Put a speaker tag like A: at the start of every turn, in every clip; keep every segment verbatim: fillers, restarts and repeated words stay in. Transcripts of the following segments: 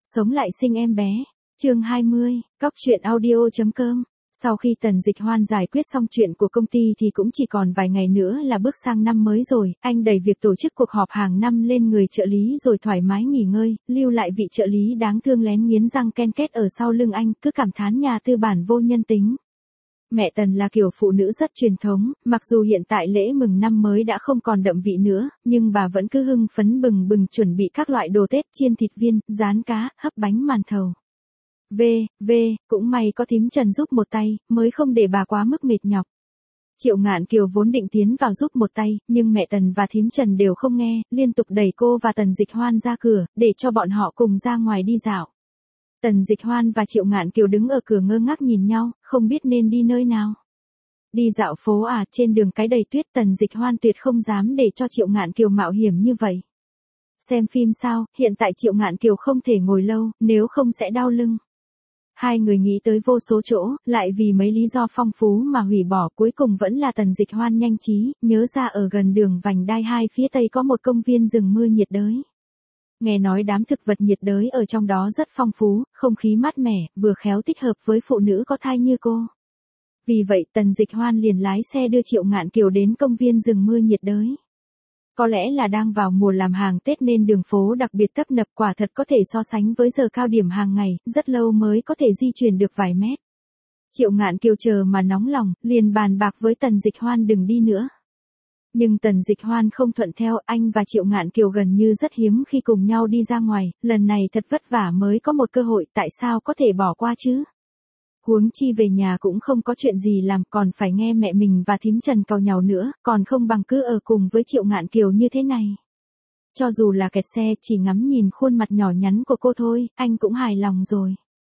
A: Sống lại sinh em bé. Chương hai mươi, cóc truyện audio chấm com. Sau khi Tần Dịch Hoan giải quyết xong chuyện của công ty thì cũng chỉ còn vài ngày nữa là bước sang năm mới rồi, anh đẩy việc tổ chức cuộc họp hàng năm lên người trợ lý rồi thoải mái nghỉ ngơi, lưu lại vị trợ lý đáng thương lén nghiến răng ken két ở sau lưng anh, cứ cảm thán nhà tư bản vô nhân tính. Mẹ Tần là kiểu phụ nữ rất truyền thống, mặc dù hiện tại lễ mừng năm mới đã không còn đậm vị nữa, nhưng bà vẫn cứ hưng phấn bừng bừng chuẩn bị các loại đồ Tết, chiên thịt viên, rán cá, hấp bánh màn thầu. V, V, cũng may có thím Trần giúp một tay, mới không để bà quá mức mệt nhọc. Triệu Ngạn Kiều vốn định tiến vào giúp một tay, nhưng mẹ Tần và thím Trần đều không nghe, liên tục đẩy cô và Tần Dịch Hoan ra cửa, để cho bọn họ cùng ra ngoài đi dạo. Tần Dịch Hoan và Triệu Ngạn Kiều đứng ở cửa ngơ ngác nhìn nhau, không biết nên đi nơi nào. Đi dạo phố à, trên đường cái đầy tuyết, Tần Dịch Hoan tuyệt không dám để cho Triệu Ngạn Kiều mạo hiểm như vậy. Xem phim sao, hiện tại Triệu Ngạn Kiều không thể ngồi lâu, nếu không sẽ đau lưng. Hai người nghĩ tới vô số chỗ, lại vì mấy lý do phong phú mà hủy bỏ, cuối cùng vẫn là Tần Dịch Hoan nhanh trí, nhớ ra ở gần đường vành đai hai phía tây có một công viên rừng mưa nhiệt đới. Nghe nói đám thực vật nhiệt đới ở trong đó rất phong phú, không khí mát mẻ, vừa khéo thích hợp với phụ nữ có thai như cô. Vì vậy Tần Dịch Hoan liền lái xe đưa Triệu Ngạn Kiều đến công viên rừng mưa nhiệt đới. Có lẽ là đang vào mùa làm hàng Tết nên đường phố đặc biệt tấp nập, quả thật có thể so sánh với giờ cao điểm hàng ngày, rất lâu mới có thể di chuyển được vài mét. Triệu Ngạn Kiều chờ mà nóng lòng, liền bàn bạc với Tần Dịch Hoan đừng đi nữa. Nhưng Tần Dịch Hoan không thuận theo, anh và Triệu Ngạn Kiều gần như rất hiếm khi cùng nhau đi ra ngoài, lần này thật vất vả mới có một cơ hội, tại sao có thể bỏ qua chứ? Huống chi về nhà cũng không có chuyện gì làm, còn phải nghe mẹ mình và thím Trần càu nhàu nữa, còn không bằng cứ ở cùng với Triệu Ngạn Kiều như thế này. Cho dù là kẹt xe, chỉ ngắm nhìn khuôn mặt nhỏ nhắn của cô thôi, anh cũng hài lòng rồi.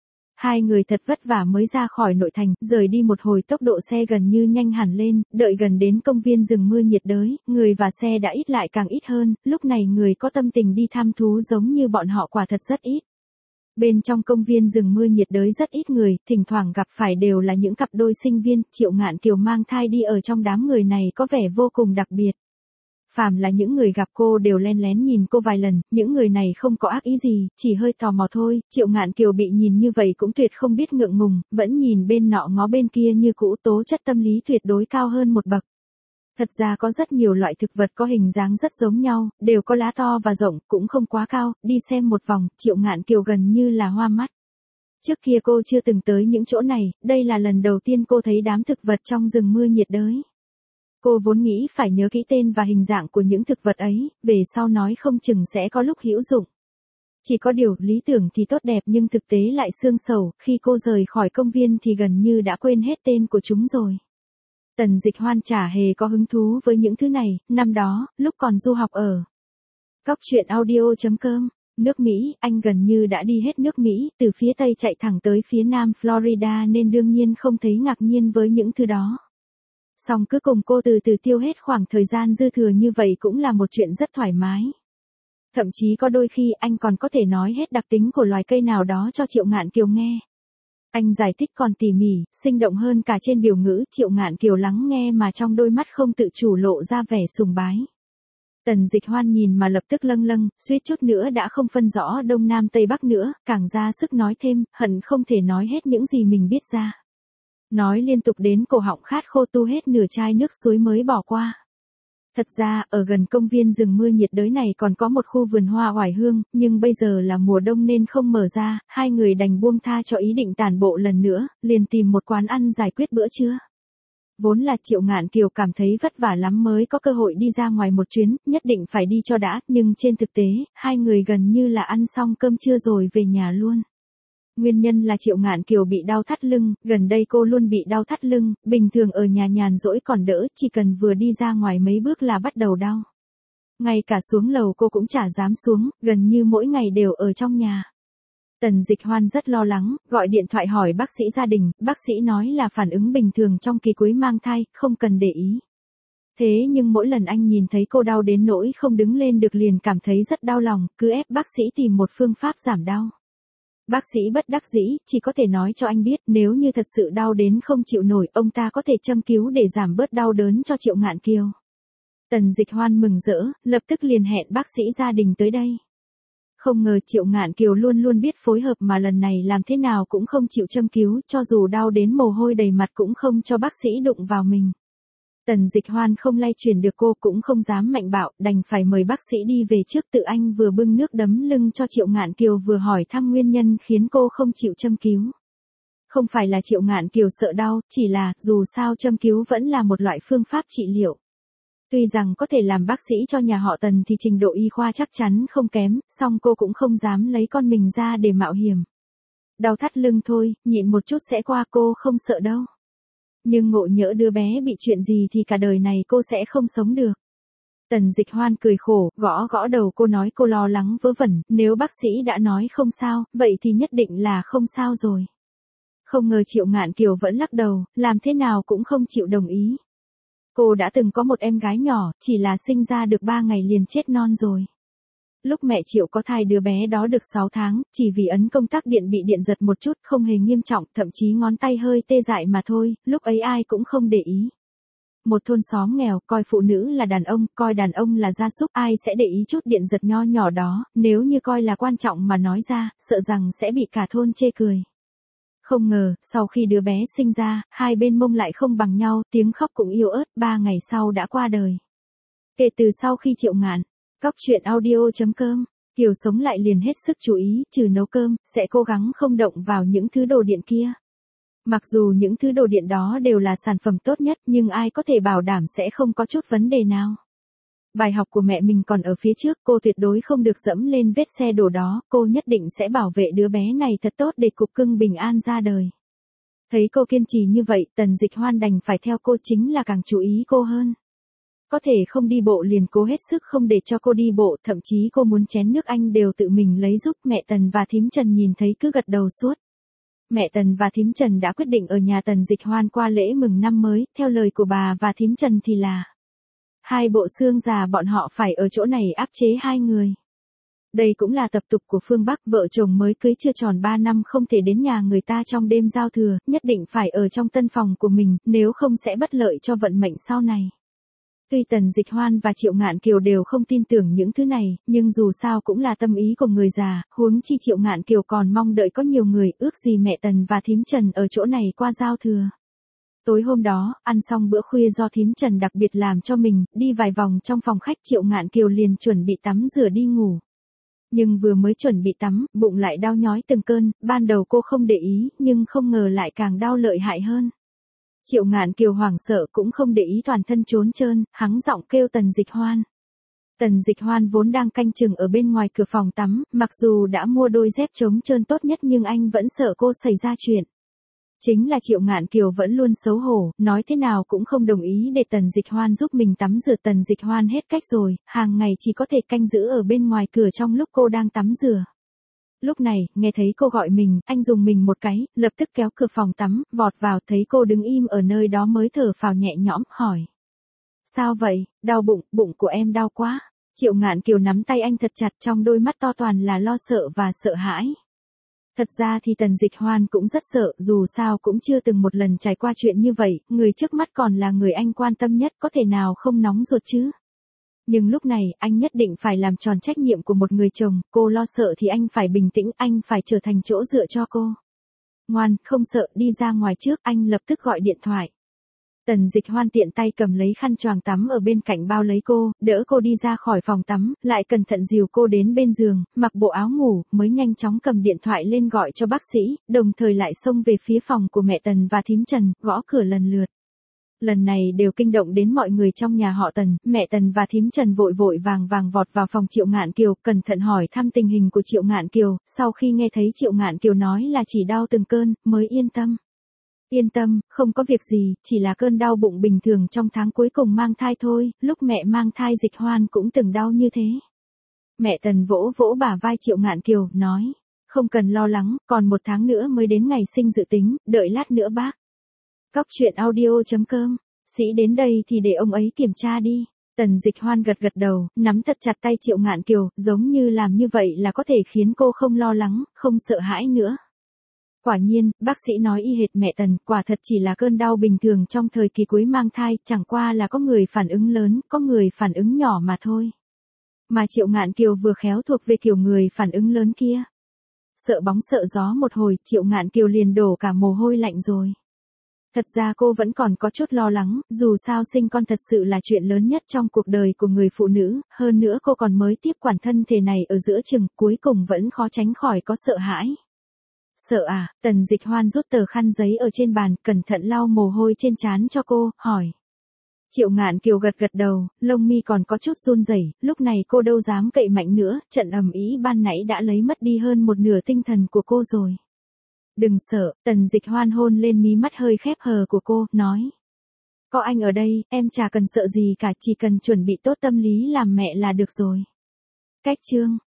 A: Hai người thật vất vả mới ra khỏi nội thành, rời đi một hồi tốc độ xe gần như nhanh hẳn lên, đợi gần đến công viên rừng mưa nhiệt đới, người và xe đã ít lại càng ít hơn, lúc này người có tâm tình đi thăm thú giống như bọn họ quả thật rất ít. Bên trong công viên rừng mưa nhiệt đới rất ít người, thỉnh thoảng gặp phải đều là những cặp đôi sinh viên, Triệu Ngạn Kiều mang thai đi ở trong đám người này có vẻ vô cùng đặc biệt. Phàm là những người gặp cô đều len lén nhìn cô vài lần, những người này không có ác ý gì, chỉ hơi tò mò thôi, Triệu Ngạn Kiều bị nhìn như vậy cũng tuyệt không biết ngượng ngùng, vẫn nhìn bên nọ ngó bên kia như cũ, tố chất tâm lý tuyệt đối cao hơn một bậc. Thật ra có rất nhiều loại thực vật có hình dáng rất giống nhau, đều có lá to và rộng, cũng không quá cao, đi xem một vòng, Triệu Ngạn Kiều gần như là hoa mắt. Trước kia cô chưa từng tới những chỗ này, đây là lần đầu tiên cô thấy đám thực vật trong rừng mưa nhiệt đới. Cô vốn nghĩ phải nhớ kỹ tên và hình dạng của những thực vật ấy, về sau nói không chừng sẽ có lúc hữu dụng. Chỉ có điều, lý tưởng thì tốt đẹp nhưng thực tế lại xương sầu, khi cô rời khỏi công viên thì gần như đã quên hết tên của chúng rồi. Tần Dịch Hoan chả hề có hứng thú với những thứ này, năm đó, lúc còn du học ở cóc truyện audio chấm com, nước Mỹ, anh gần như đã đi hết nước Mỹ, từ phía Tây chạy thẳng tới phía Nam Florida nên đương nhiên không thấy ngạc nhiên với những thứ đó. Song cứ cùng cô từ từ tiêu hết khoảng thời gian dư thừa như vậy cũng là một chuyện rất thoải mái. Thậm chí có đôi khi anh còn có thể nói hết đặc tính của loài cây nào đó cho Triệu Ngạn Kiều nghe. Anh giải thích còn tỉ mỉ, sinh động hơn cả trên biểu ngữ, Triệu Ngạn Kiều lắng nghe mà trong đôi mắt không tự chủ lộ ra vẻ sùng bái. Tần Dịch Hoan nhìn mà lập tức lâng lâng, suýt chút nữa đã không phân rõ Đông Nam Tây Bắc nữa, càng ra sức nói thêm, hận không thể nói hết những gì mình biết ra. Nói liên tục đến cổ họng khát khô tu hết nửa chai nước suối mới bỏ qua. Thật ra, ở gần công viên rừng mưa nhiệt đới này còn có một khu vườn hoa oải hương, nhưng bây giờ là mùa đông nên không mở ra, hai người đành buông tha cho ý định tản bộ lần nữa, liền tìm một quán ăn giải quyết bữa trưa. Vốn là Triệu Ngạn Kiều cảm thấy vất vả lắm mới có cơ hội đi ra ngoài một chuyến, nhất định phải đi cho đã, nhưng trên thực tế, hai người gần như là ăn xong cơm trưa rồi về nhà luôn. Nguyên nhân là Triệu Ngạn Kiều bị đau thắt lưng, gần đây cô luôn bị đau thắt lưng, bình thường ở nhà nhàn rỗi còn đỡ, chỉ cần vừa đi ra ngoài mấy bước là bắt đầu đau. Ngay cả xuống lầu cô cũng chả dám xuống, gần như mỗi ngày đều ở trong nhà. Tần Dịch Hoan rất lo lắng, gọi điện thoại hỏi bác sĩ gia đình, bác sĩ nói là phản ứng bình thường trong kỳ cuối mang thai, không cần để ý. Thế nhưng mỗi lần anh nhìn thấy cô đau đến nỗi không đứng lên được liền cảm thấy rất đau lòng, cứ ép bác sĩ tìm một phương pháp giảm đau. Bác sĩ bất đắc dĩ, chỉ có thể nói cho anh biết, nếu như thật sự đau đến không chịu nổi, ông ta có thể châm cứu để giảm bớt đau đớn cho Triệu Ngạn Kiều. Tần Dịch Hoan mừng rỡ, lập tức liền hẹn bác sĩ gia đình tới đây. Không ngờ Triệu Ngạn Kiều luôn luôn biết phối hợp mà lần này làm thế nào cũng không chịu châm cứu, cho dù đau đến mồ hôi đầy mặt cũng không cho bác sĩ đụng vào mình. Tần Dịch Hoan không lay chuyển được cô cũng không dám mạnh bạo, đành phải mời bác sĩ đi về trước, tự anh vừa bưng nước đấm lưng cho Triệu Ngạn Kiều vừa hỏi thăm nguyên nhân khiến cô không chịu châm cứu. Không phải là Triệu Ngạn Kiều sợ đau, chỉ là, dù sao châm cứu vẫn là một loại phương pháp trị liệu. Tuy rằng có thể làm bác sĩ cho nhà họ Tần thì trình độ y khoa chắc chắn không kém, song cô cũng không dám lấy con mình ra để mạo hiểm. Đau thắt lưng thôi, nhịn một chút sẽ qua, cô không sợ đâu. Nhưng ngộ nhỡ đứa bé bị chuyện gì thì cả đời này cô sẽ không sống được. Tần Dịch Hoan cười khổ, gõ gõ đầu cô nói cô lo lắng vớ vẩn, nếu bác sĩ đã nói không sao, vậy thì nhất định là không sao rồi. Không ngờ Triệu Ngạn Kiều vẫn lắc đầu, làm thế nào cũng không chịu đồng ý. Cô đã từng có một em gái nhỏ, chỉ là sinh ra được ba ngày liền chết non rồi. Lúc mẹ Triệu có thai đứa bé đó được sáu tháng, chỉ vì ấn công tắc điện bị điện giật một chút, không hề nghiêm trọng, thậm chí ngón tay hơi tê dại mà thôi, lúc ấy ai cũng không để ý. Một thôn xóm nghèo, coi phụ nữ là đàn ông, coi đàn ông là gia súc, ai sẽ để ý chút điện giật nho nhỏ đó, nếu như coi là quan trọng mà nói ra, sợ rằng sẽ bị cả thôn chê cười. Không ngờ, sau khi đứa bé sinh ra, hai bên mông lại không bằng nhau, tiếng khóc cũng yếu ớt, ba ngày sau đã qua đời. Kể từ sau khi Triệu Ngạn, Cóc truyện audio chấm com, Kiều sống lại liền hết sức chú ý, trừ nấu cơm, sẽ cố gắng không động vào những thứ đồ điện kia. Mặc dù những thứ đồ điện đó đều là sản phẩm tốt nhất, nhưng ai có thể bảo đảm sẽ không có chút vấn đề nào. Bài học của mẹ mình còn ở phía trước, cô tuyệt đối không được dẫm lên vết xe đổ đó, cô nhất định sẽ bảo vệ đứa bé này thật tốt để cục cưng bình an ra đời. Thấy cô kiên trì như vậy, Tần Dịch Hoan đành phải theo cô, chính là càng chú ý cô hơn. Có thể không đi bộ liền cố hết sức không để cho cô đi bộ, thậm chí cô muốn chén nước anh đều tự mình lấy giúp. Mẹ Tần và thím Trần nhìn thấy cứ gật đầu suốt. Mẹ Tần và thím Trần đã quyết định ở nhà Tần Dịch Hoan qua lễ mừng năm mới, theo lời của bà và thím Trần thì là hai bộ xương già bọn họ phải ở chỗ này áp chế hai người. Đây cũng là tập tục của phương Bắc, vợ chồng mới cưới chưa tròn ba năm không thể đến nhà người ta trong đêm giao thừa, nhất định phải ở trong tân phòng của mình, nếu không sẽ bất lợi cho vận mệnh sau này. Tuy Tần Dịch Hoan và Triệu Ngạn Kiều đều không tin tưởng những thứ này, nhưng dù sao cũng là tâm ý của người già, huống chi Triệu Ngạn Kiều còn mong đợi có nhiều người, ước gì mẹ Tần và thím Trần ở chỗ này qua giao thừa. Tối hôm đó, ăn xong bữa khuya do thím Trần đặc biệt làm cho mình, đi vài vòng trong phòng khách, Triệu Ngạn Kiều liền chuẩn bị tắm rửa đi ngủ. Nhưng vừa mới chuẩn bị tắm, bụng lại đau nhói từng cơn, ban đầu cô không để ý, nhưng không ngờ lại càng đau lợi hại hơn. Triệu Ngạn Kiều hoảng sợ cũng không để ý, toàn thân trốn trơn, hắng giọng kêu Tần Dịch Hoan. Tần Dịch Hoan vốn đang canh chừng ở bên ngoài cửa phòng tắm, mặc dù đã mua đôi dép chống trơn tốt nhất nhưng anh vẫn sợ cô xảy ra chuyện. Chính là Triệu Ngạn Kiều vẫn luôn xấu hổ, nói thế nào cũng không đồng ý để Tần Dịch Hoan giúp mình tắm rửa. Tần Dịch Hoan hết cách rồi, hàng ngày chỉ có thể canh giữ ở bên ngoài cửa trong lúc cô đang tắm rửa. Lúc này, nghe thấy cô gọi mình, anh dùng mình một cái, lập tức kéo cửa phòng tắm, vọt vào, thấy cô đứng im ở nơi đó mới thở phào nhẹ nhõm, hỏi. Sao vậy, đau bụng, bụng của em đau quá. Triệu Ngạn Kiều nắm tay anh thật chặt, trong đôi mắt to toàn là lo sợ và sợ hãi. Thật ra thì Tần Dịch Hoan cũng rất sợ, dù sao cũng chưa từng một lần trải qua chuyện như vậy, người trước mắt còn là người anh quan tâm nhất, có thể nào không nóng ruột chứ. Nhưng lúc này, anh nhất định phải làm tròn trách nhiệm của một người chồng, cô lo sợ thì anh phải bình tĩnh, anh phải trở thành chỗ dựa cho cô. Ngoan, không sợ, đi ra ngoài trước, anh lập tức gọi điện thoại. Tần Dịch Hoan tiện tay cầm lấy khăn choàng tắm ở bên cạnh bao lấy cô, đỡ cô đi ra khỏi phòng tắm, lại cẩn thận dìu cô đến bên giường, mặc bộ áo ngủ, mới nhanh chóng cầm điện thoại lên gọi cho bác sĩ, đồng thời lại xông về phía phòng của mẹ Tần và thím Trần, gõ cửa lần lượt. Lần này đều kinh động đến mọi người trong nhà họ Tần, mẹ Tần và thím Trần vội vội vàng vàng vọt vào phòng Triệu Ngạn Kiều, cẩn thận hỏi thăm tình hình của Triệu Ngạn Kiều, sau khi nghe thấy Triệu Ngạn Kiều nói là chỉ đau từng cơn, mới yên tâm. Yên tâm, không có việc gì, chỉ là cơn đau bụng bình thường trong tháng cuối cùng mang thai thôi, lúc mẹ mang thai Dịch Hoan cũng từng đau như thế. Mẹ Tần vỗ vỗ bả vai Triệu Ngạn Kiều, nói, không cần lo lắng, còn một tháng nữa mới đến ngày sinh dự tính, đợi lát nữa bác. Cóc truyện audio chấm com, sĩ đến đây thì để ông ấy kiểm tra đi. Tần Dịch Hoan gật gật đầu, nắm thật chặt tay Triệu Ngạn Kiều, giống như làm như vậy là có thể khiến cô không lo lắng, không sợ hãi nữa. Quả nhiên, bác sĩ nói y hệt mẹ Tần, quả thật chỉ là cơn đau bình thường trong thời kỳ cuối mang thai, chẳng qua là có người phản ứng lớn, có người phản ứng nhỏ mà thôi. Mà Triệu Ngạn Kiều vừa khéo thuộc về kiểu người phản ứng lớn kia. Sợ bóng sợ gió một hồi, Triệu Ngạn Kiều liền đổ cả mồ hôi lạnh rồi. Thật ra cô vẫn còn có chút lo lắng, dù sao sinh con thật sự là chuyện lớn nhất trong cuộc đời của người phụ nữ, hơn nữa cô còn mới tiếp quản thân thể này ở giữa chừng, cuối cùng vẫn khó tránh khỏi có sợ hãi. Sợ à? Tần Dịch Hoan rút tờ khăn giấy ở trên bàn, cẩn thận lau mồ hôi trên trán cho cô, hỏi. Triệu Ngạn Kiều gật gật đầu, lông mi còn có chút run rẩy, lúc này cô đâu dám cậy mạnh nữa, trận ầm ĩ ban nãy đã lấy mất đi hơn một nửa tinh thần của cô rồi. Đừng sợ, Tần Dịch Hoan hôn lên mí mắt hơi khép hờ của cô, nói. Có anh ở đây, em chả cần sợ gì cả, chỉ cần chuẩn bị tốt tâm lý làm mẹ là được rồi. Cách chương